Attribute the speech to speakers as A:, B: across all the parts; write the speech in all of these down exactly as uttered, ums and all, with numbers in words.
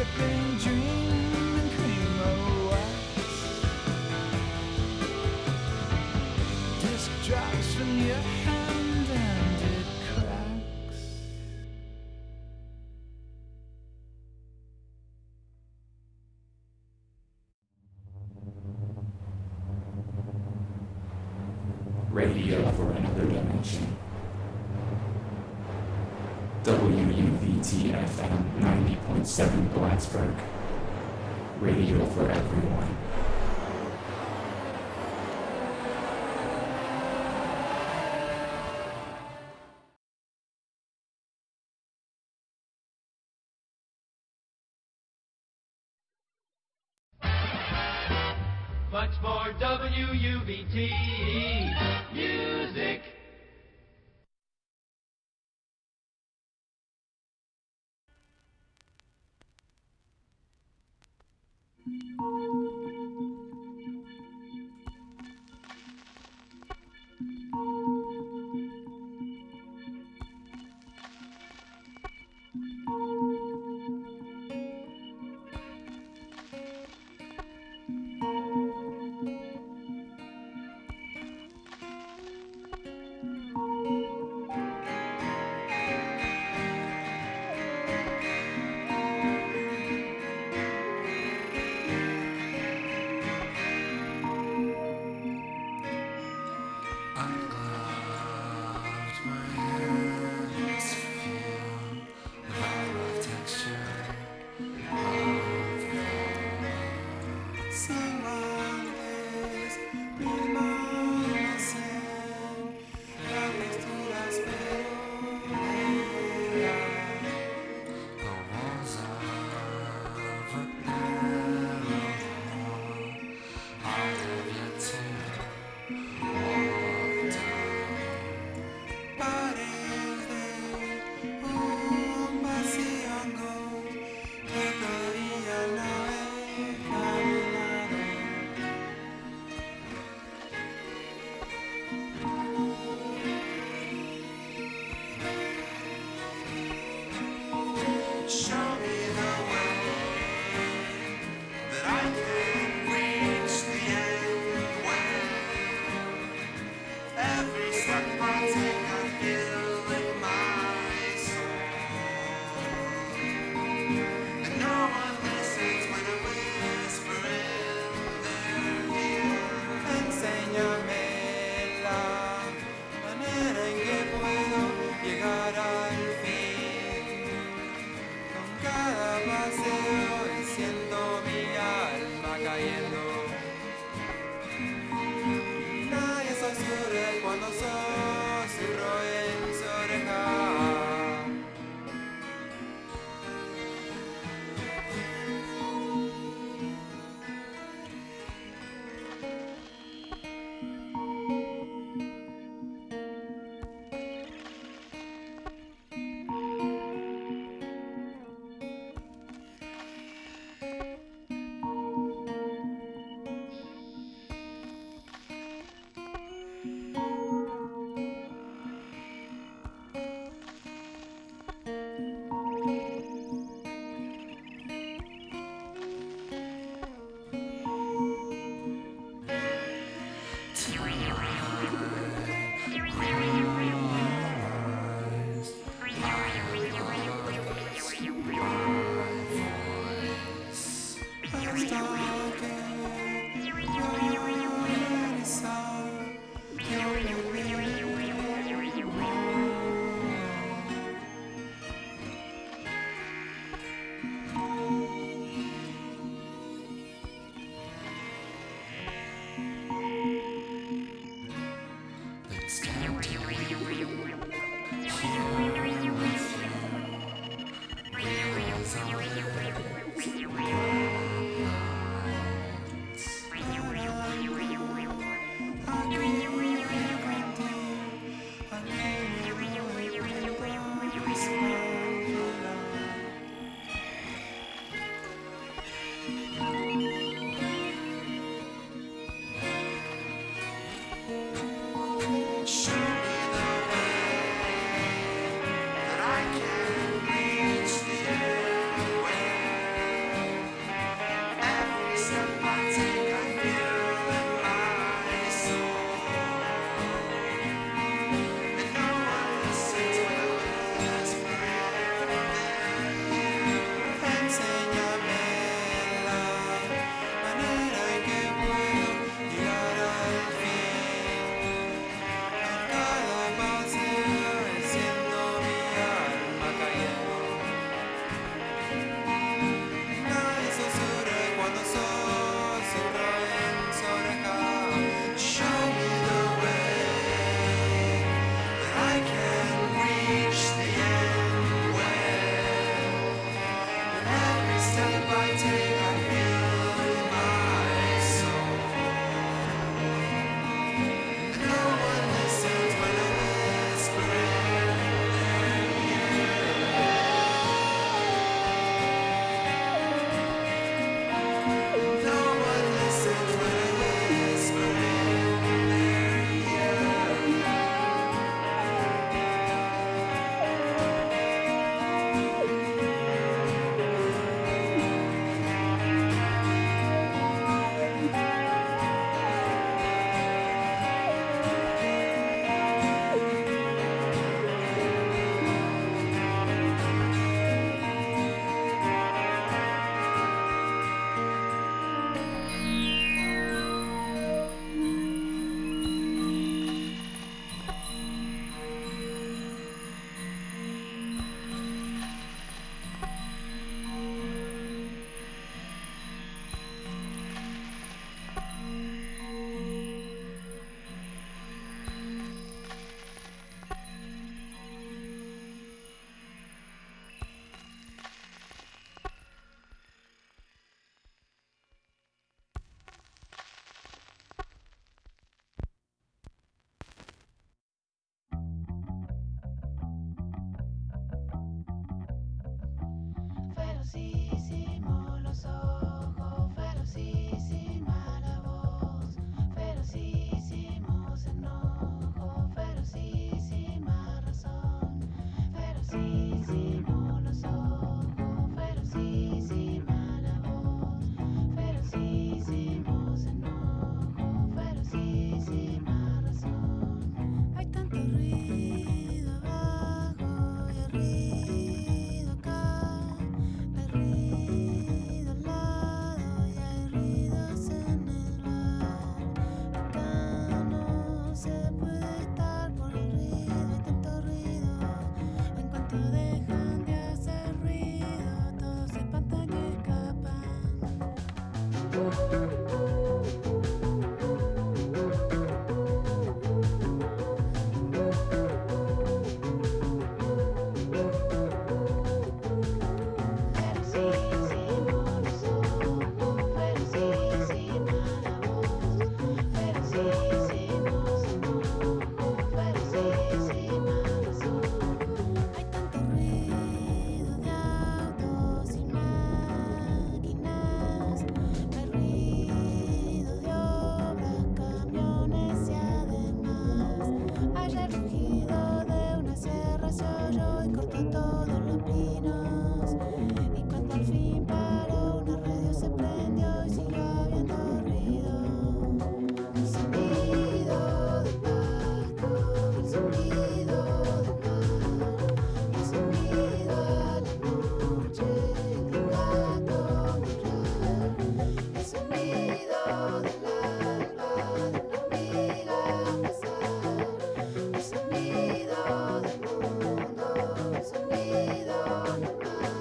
A: dripping dream and cream of wax. Disc drops from your hand and it cracks.
B: Radio for another dimension. W U V T F M ninety point seven Blacksburg. Radio for everyone.
C: Much more W U V T music.
D: ferocísimo los ojos, ferocísima la voz, ferocísimos enojos, ferocísima razón, ferocísimo los ojos, ferocísima la voz, ferocísimos enojos, ferocísima razón. Hay tanto ruido abajo y ruido acá, hay ruido al lado y hay ruidos en el bar. Acá no se puede estar por el ruido, hay tanto ruido. En cuanto dejan de hacer ruido, todos se espantan y escapan. Ferocísimo los ojos, ferocísima la voz, ferocísimos enojos, ferocísima razón. Hay tanto ruido de autos y máquinas, hay ruido de obras, camiones y además hay el rugido de una sierra, se oyó y cortó todos los pinos. Y cuando al fin paró, una radio se prendió y siguió habiendo ruido. El sonido del pasto, el sonido del mar, el sonido a la noche de un gato mirar, el sonido del alba de una hormiga pasar, el sonido del mundo, el sonido normal.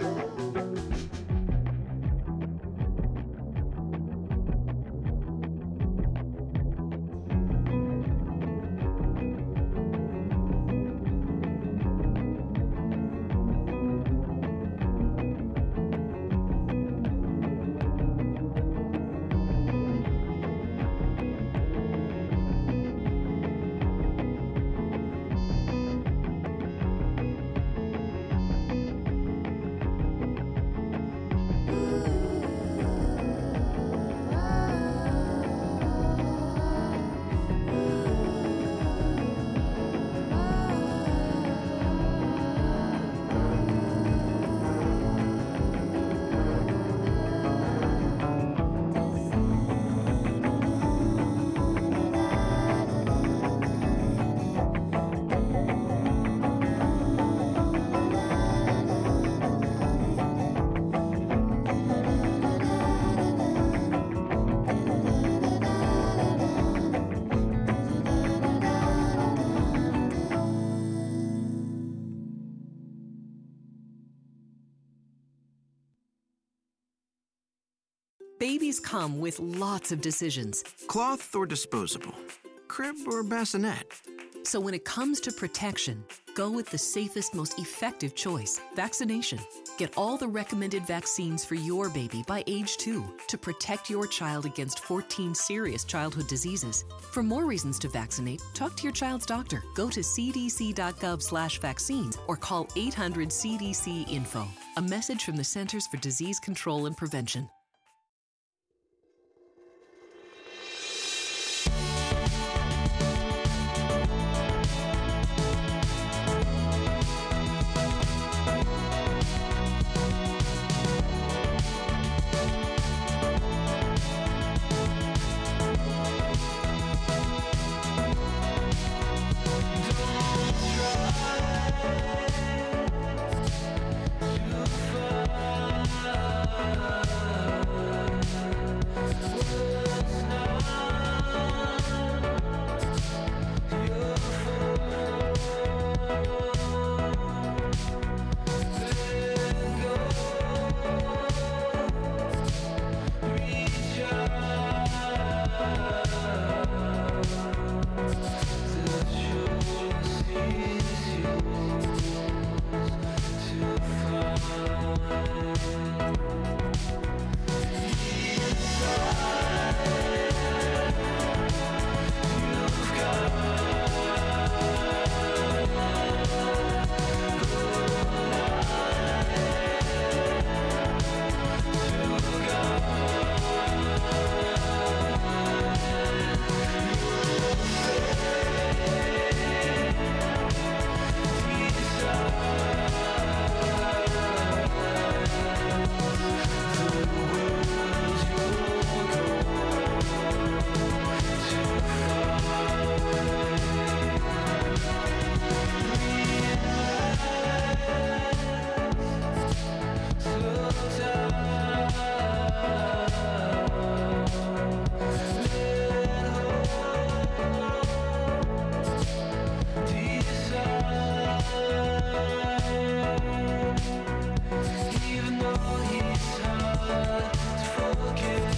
E: Babies come with lots of decisions.
F: Cloth or disposable? Crib or bassinet?
E: So when it comes to protection, go with the safest, most effective choice, vaccination. Get all the recommended vaccines for your baby by age two to protect your child against fourteen serious childhood diseases. For more reasons to vaccinate, talk to your child's doctor. Go to c d c dot gov slash vaccines or call eight hundred C D C info. A message from the Centers for Disease Control and Prevention.
A: Don't try too far.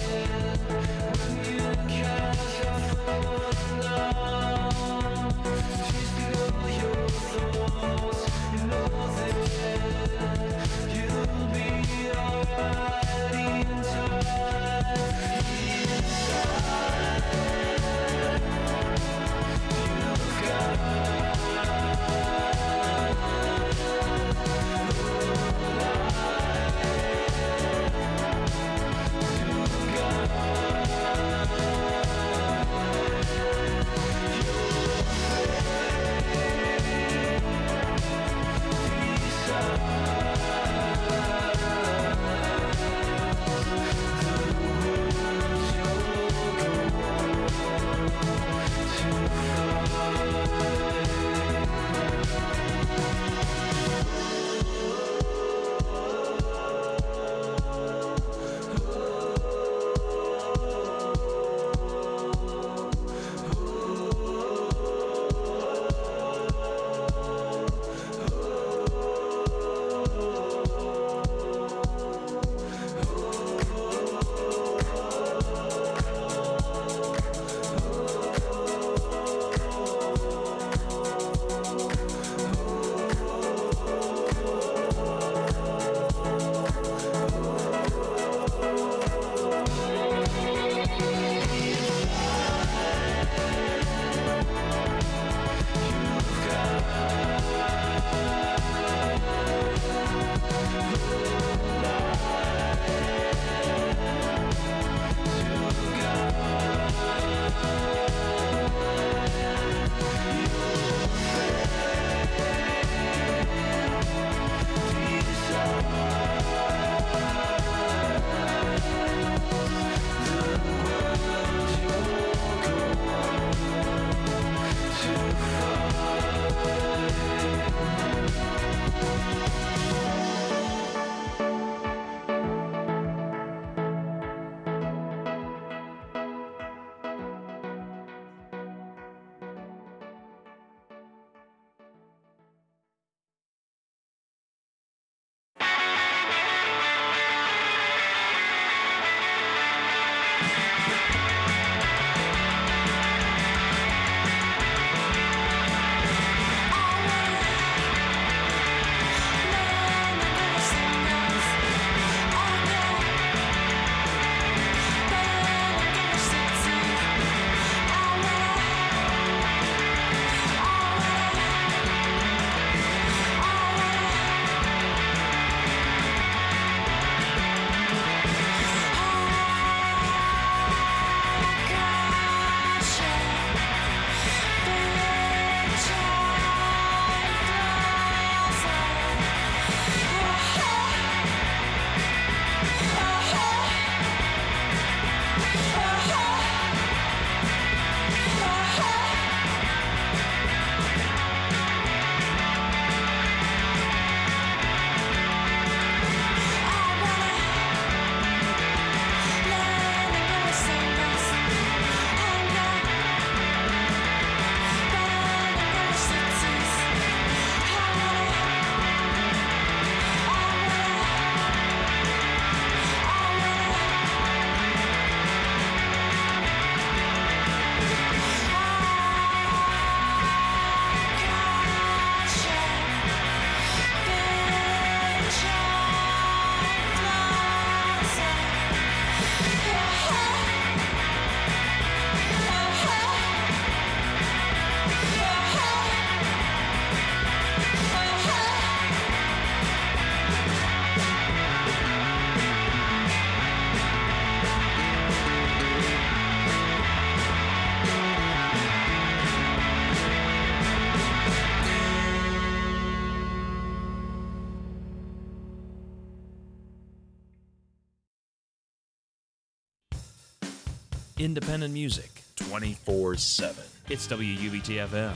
G: Independent music twenty-four seven. It's W U B T F M.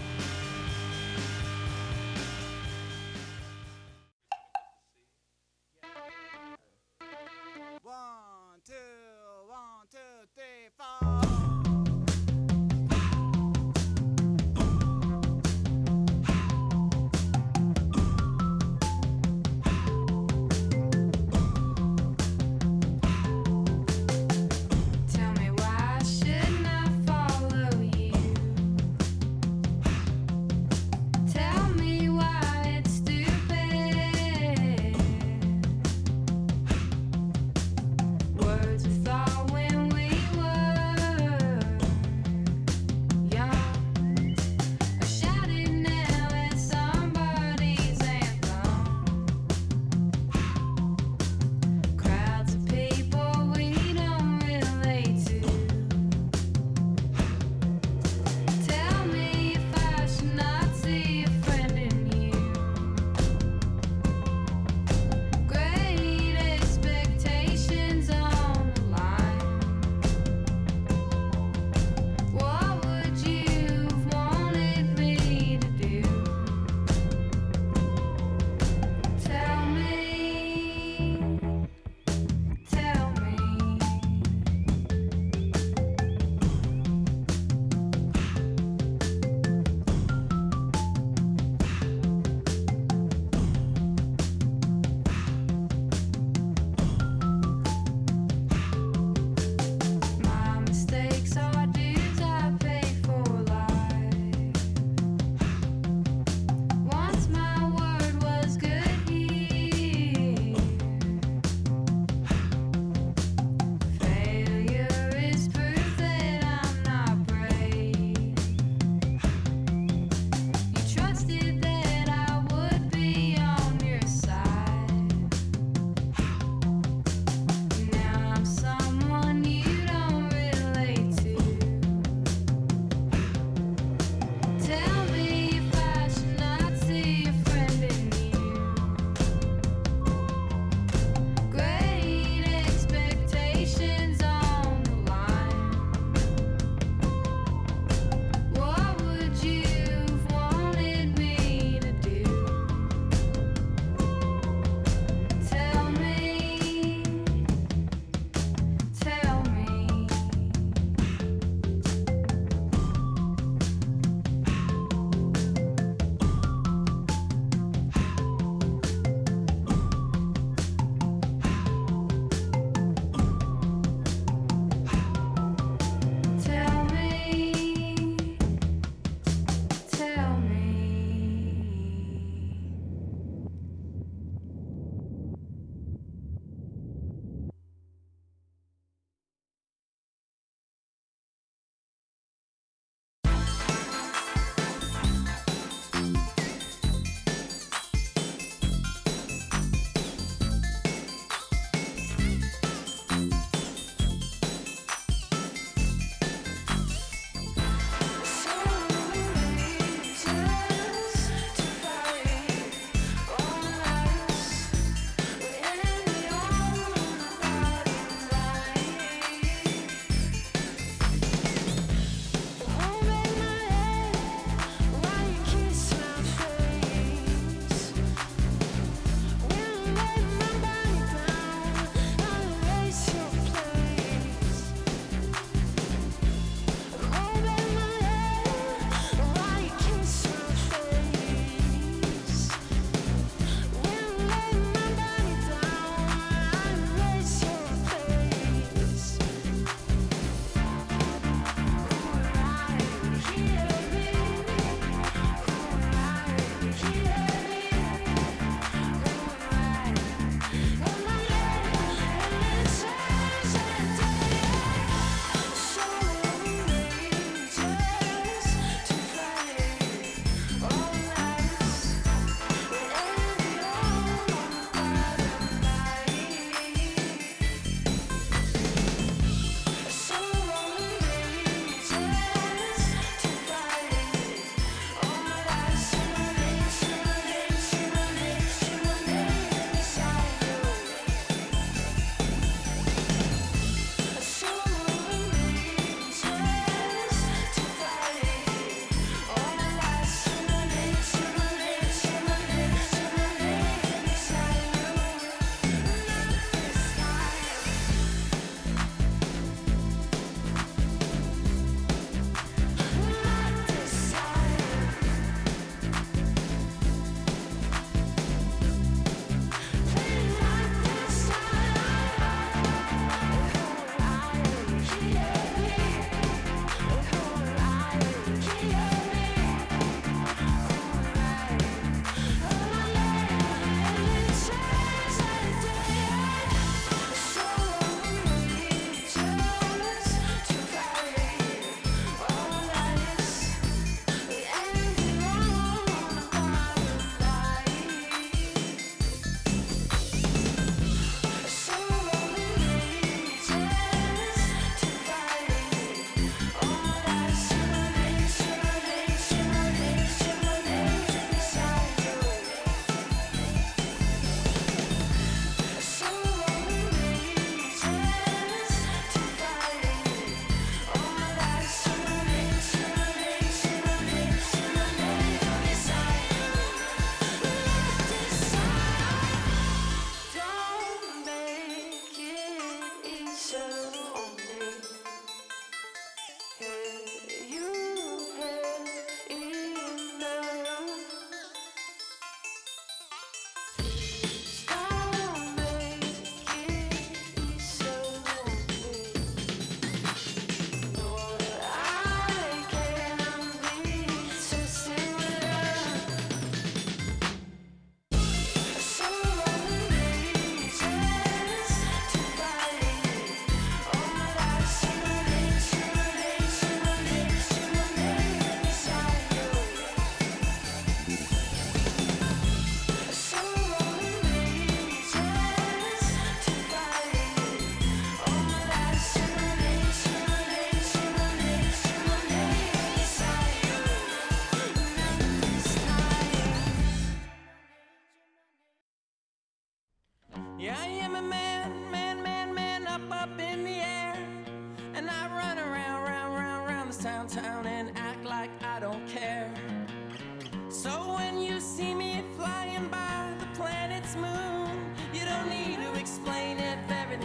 A: One, two, one, two, three, four.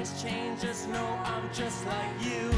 H: everything's changed. Just know I'm just like you.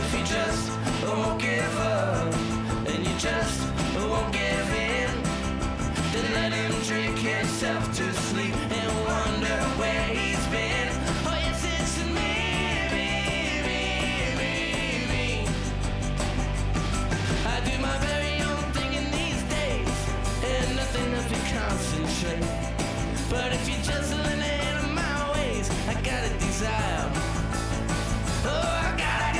H: won't give up, and you just won't give in. concentrate. But if you just lean into my ways, I got a desire. Oh, I got a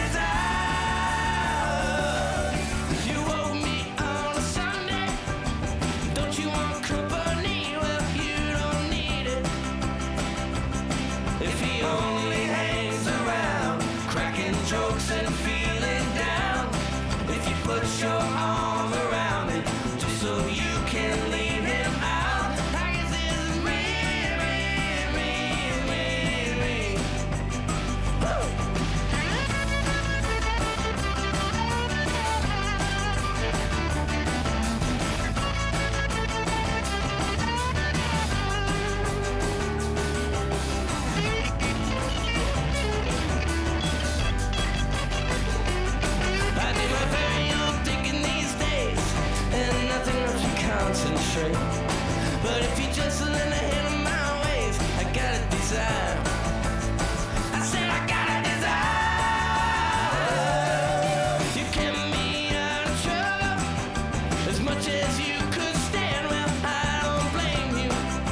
H: desire. You owe me on a Sunday. Don't you want company? Well, you don't need it. If he only hangs around, cracking jokes and feeling down. If you put your arm around it, just so you can leave him out. I guess it's me, me, me, me, me. Woo! I do my very own thinking these days, and nothing helps me concentrate. But if you just lend a hand of my ways, I got a desire. I said I got a desire. You kept me out of trouble as much as you could stand. Well, I don't blame you.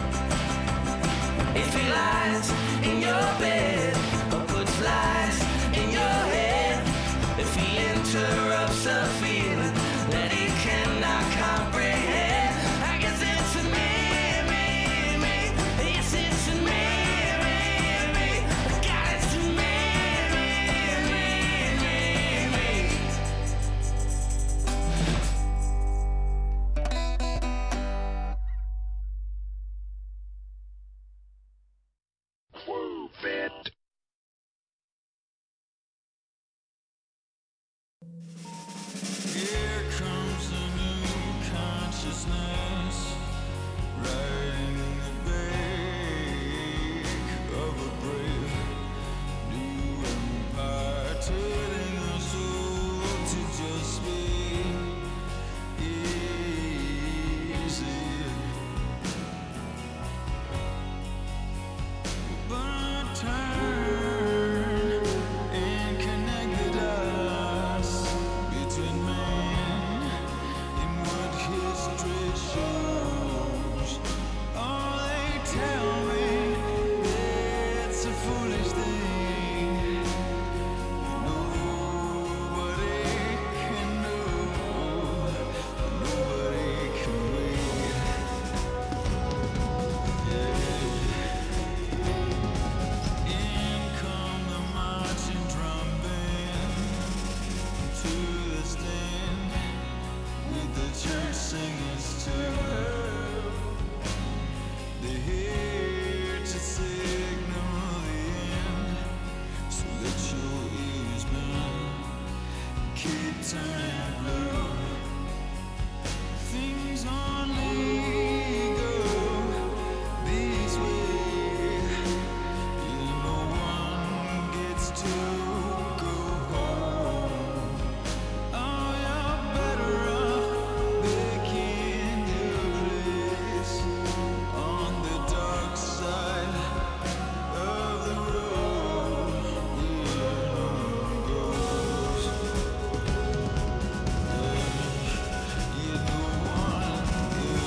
H: If he lies in your bed or puts lies in your head, if he interrupts a feeling that he cannot comprehend, I guess it's me, me, me. Yes, it's me, me, me. God, it's me, me, me, me, me.
A: Here comes a new consciousness, riding the back of a brave new empire, telling us all to just be easy. But turn and connect the dots between man and what history shows. Oh, they tell me it's a foolish thing. Nobody can know, nobody can wait. In come the marching drum band to the stand with the church singers too. They're here to signal the end, so let your ears bend, keep turning blue. Things only go this way. No one gets to go home. Oh, you're better off making your place on the dark side of the road where no one goes. Yeah, no one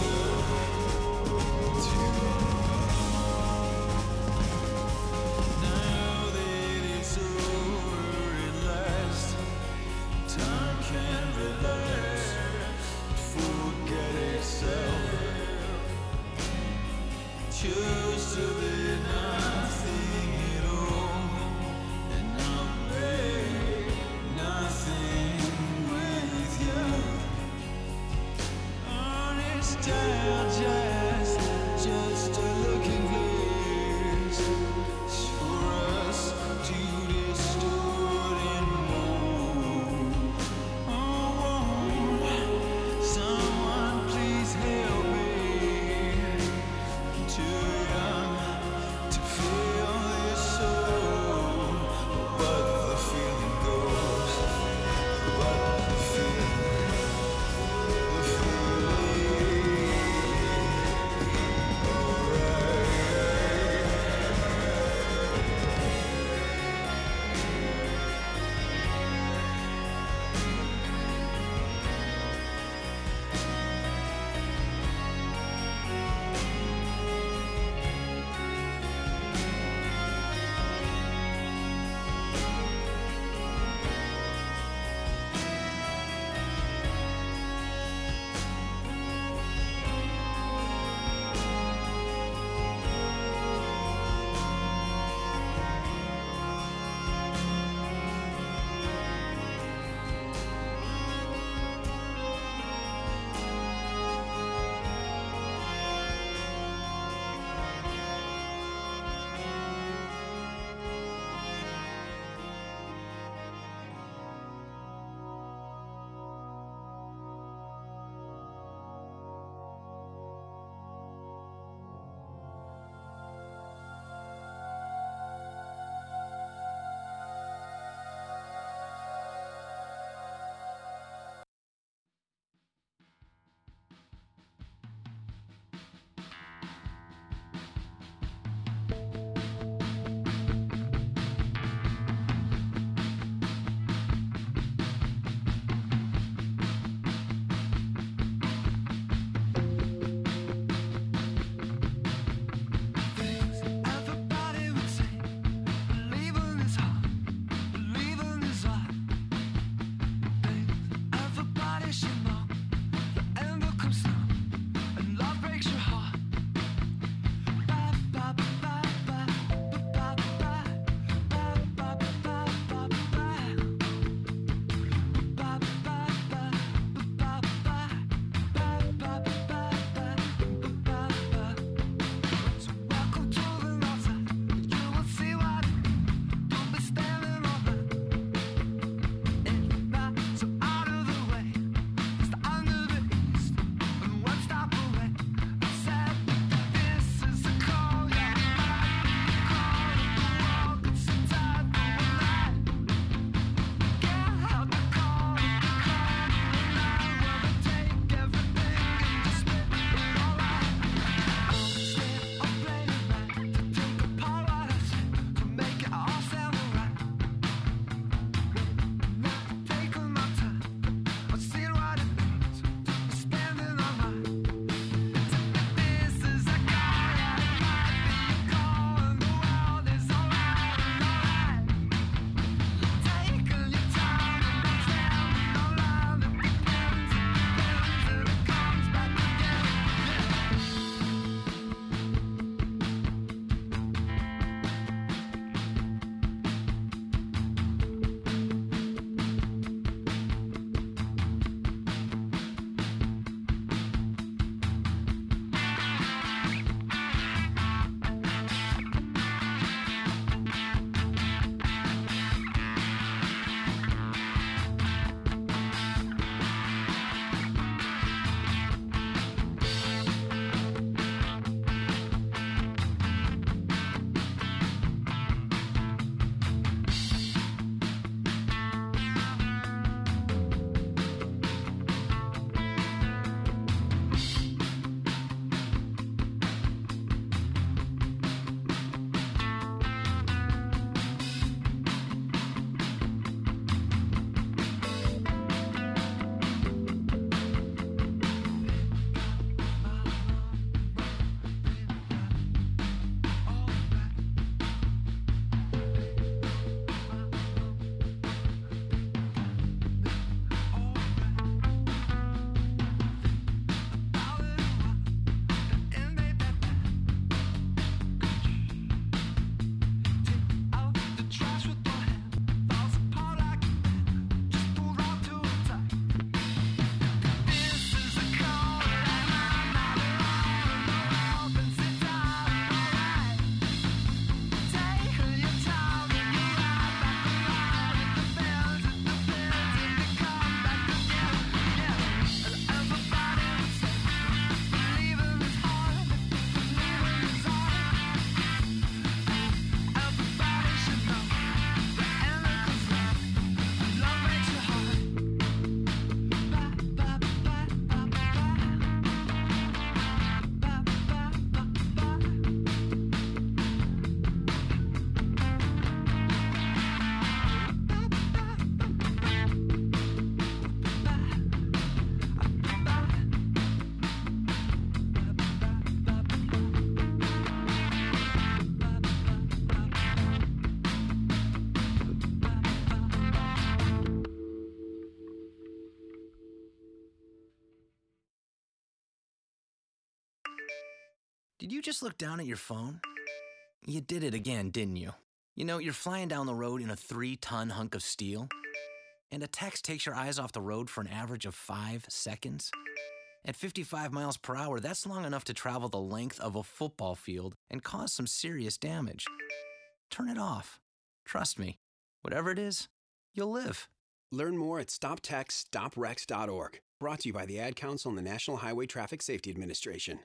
F: Did you just look down at your phone? You did it again, didn't you? You know, you're flying down the road in a three-ton hunk of steel, and a text takes your eyes off the road for an average of five seconds. At fifty-five miles per hour, that's long enough to travel the length of a football field and cause some serious damage. Turn it off. Trust me, whatever it is, you'll live.
I: Learn more at stop text stop wrecks dot org. Brought to you by the Ad Council and the National Highway Traffic Safety Administration.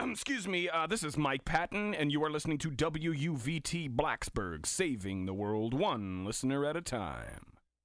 J: Um, excuse me, uh, this is Mike Patton, and you are listening to W U V T Blacksburg, saving the world one listener at a time.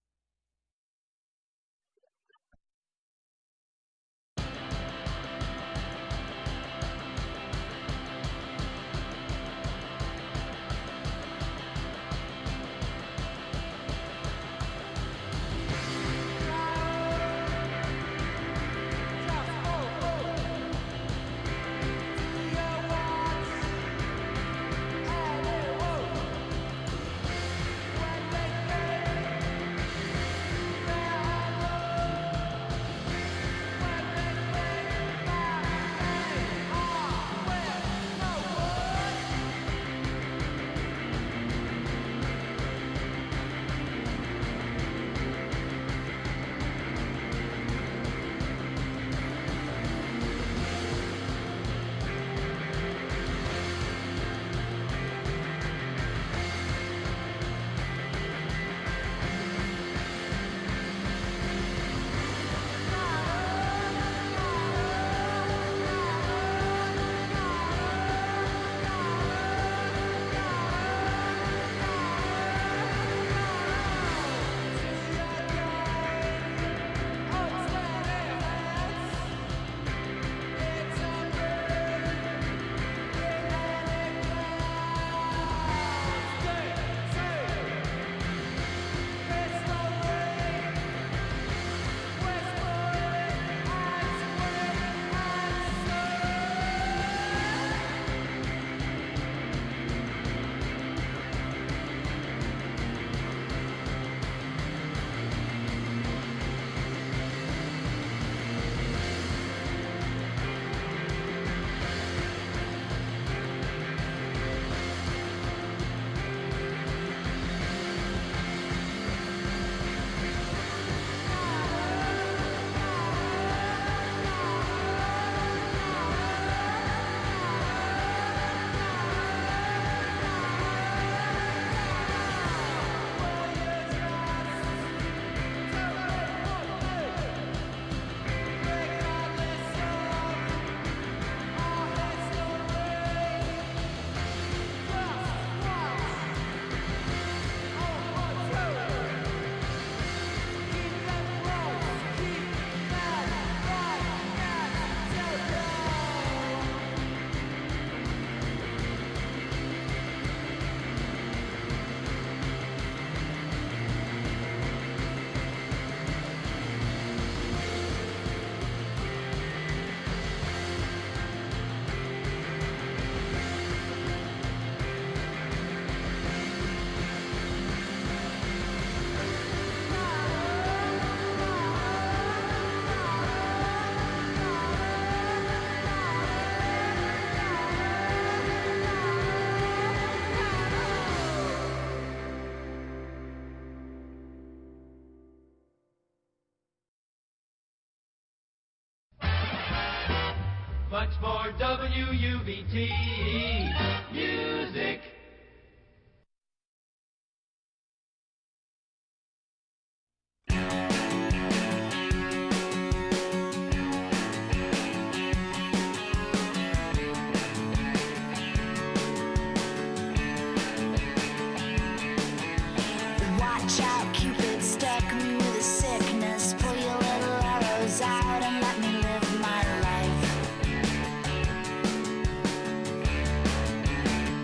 C: Much more W U V T music.
D: Watch out, Cupid stuck me with a sickness. Pull your little arrows out and let me live my life.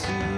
H: to